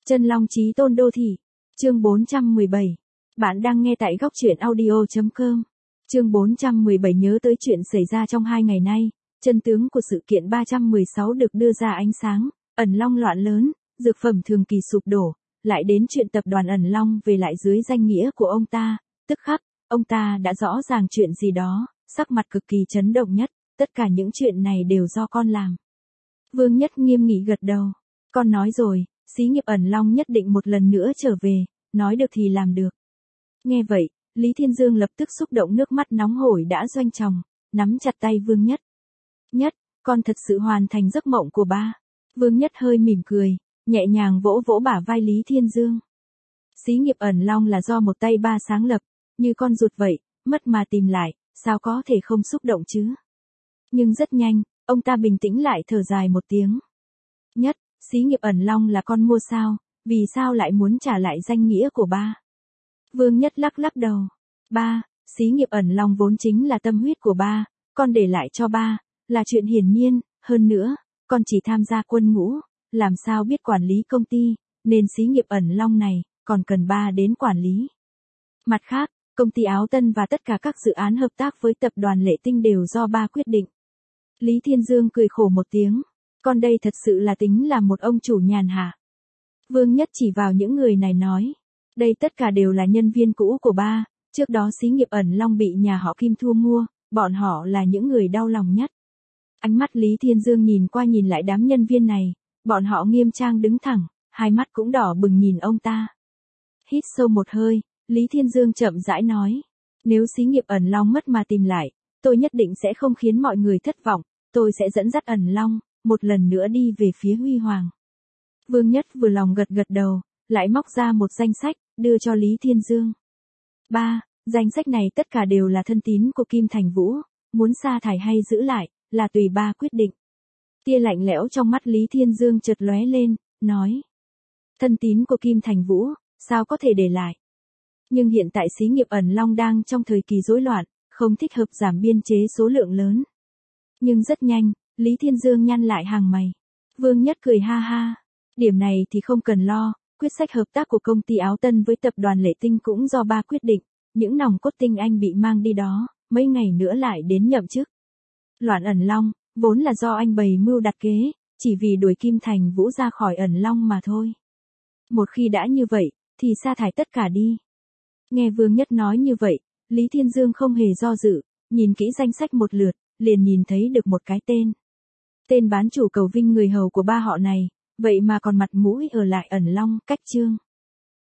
Chân Long Chí Tôn Đô Thị. Chương 417. Bạn đang nghe tại góc truyện audio.com. Chương 417 nhớ tới chuyện xảy ra trong 2 ngày nay, chân tướng của sự kiện 316 được đưa ra ánh sáng, Ẩn Long loạn lớn, dược phẩm thường kỳ sụp đổ, lại đến chuyện tập đoàn Ẩn Long về lại dưới danh nghĩa của ông ta, tức khắc, ông ta đã rõ ràng chuyện gì đó, sắc mặt cực kỳ chấn động nhất, tất cả những chuyện này đều do con làm. Vương Nhất nghiêm nghị gật đầu, con nói rồi, xí nghiệp Ẩn Long nhất định một lần nữa trở về, nói được thì làm được. Nghe vậy, Lý Thiên Dương lập tức xúc động, nước mắt nóng hổi đã doanh tròng, nắm chặt tay Vương Nhất. Nhất, con thật sự hoàn thành giấc mộng của ba. Vương Nhất hơi mỉm cười, nhẹ nhàng vỗ vỗ bả vai Lý Thiên Dương. Xí nghiệp Ẩn Long là do một tay ba sáng lập, như con ruột vậy, mất mà tìm lại, sao có thể không xúc động chứ? Nhưng rất nhanh, ông ta bình tĩnh lại, thở dài một tiếng. Nhất, xí nghiệp Ẩn Long là con mua sao, vì sao lại muốn trả lại danh nghĩa của ba? Vương Nhất lắc lắc đầu. Ba, xí nghiệp Ẩn Long vốn chính là tâm huyết của ba, con để lại cho ba, là chuyện hiển nhiên, hơn nữa, con chỉ tham gia quân ngũ, làm sao biết quản lý công ty, nên xí nghiệp Ẩn Long này, còn cần ba đến quản lý. Mặt khác, công ty Áo Tân và tất cả các dự án hợp tác với tập đoàn Lệ Tinh đều do ba quyết định. Lý Thiên Dương cười khổ một tiếng, con đây thật sự là tính là một ông chủ nhàn hạ. Vương Nhất chỉ vào những người này nói, đây tất cả đều là nhân viên cũ của ba, trước đó xí nghiệp Ẩn Long bị nhà họ Kim thu mua, bọn họ là những người đau lòng nhất. Ánh mắt Lý Thiên Dương nhìn qua nhìn lại đám nhân viên này, bọn họ nghiêm trang đứng thẳng, hai mắt cũng đỏ bừng nhìn ông ta. Hít sâu một hơi, Lý Thiên Dương chậm rãi nói, nếu xí nghiệp Ẩn Long mất mà tìm lại, tôi nhất định sẽ không khiến mọi người thất vọng, tôi sẽ dẫn dắt Ẩn Long, một lần nữa đi về phía huy hoàng. Vương Nhất vừa lòng gật gật đầu, lại móc ra một danh sách, đưa cho Lý Thiên Dương. Ba, danh sách này tất cả đều là thân tín của Kim Thành Vũ, muốn sa thải hay giữ lại, là tùy ba quyết định. Tia lạnh lẽo trong mắt Lý Thiên Dương chợt lóe lên, nói. Thân tín của Kim Thành Vũ, sao có thể để lại? Nhưng hiện tại xí nghiệp Ẩn Long đang trong thời kỳ rối loạn, không thích hợp giảm biên chế số lượng lớn. Nhưng rất nhanh, Lý Thiên Dương nhăn lại hàng mày. Vương Nhất cười ha ha. Điểm này thì không cần lo, quyết sách hợp tác của công ty Áo Tân với tập đoàn Lệ Tinh cũng do ba quyết định, những nòng cốt tinh anh bị mang đi đó, mấy ngày nữa lại đến nhậm chức. Loạn Ẩn Long, vốn là do anh bày mưu đặt kế, chỉ vì đuổi Kim Thành Vũ ra khỏi Ẩn Long mà thôi. Một khi đã như vậy, thì sa thải tất cả đi. Nghe Vương Nhất nói như vậy, Lý Thiên Dương không hề do dự, nhìn kỹ danh sách một lượt, liền nhìn thấy được một cái tên. Tên bán chủ cầu vinh người hầu của ba họ này, vậy mà còn mặt mũi ở lại Ẩn Long, cách Trương.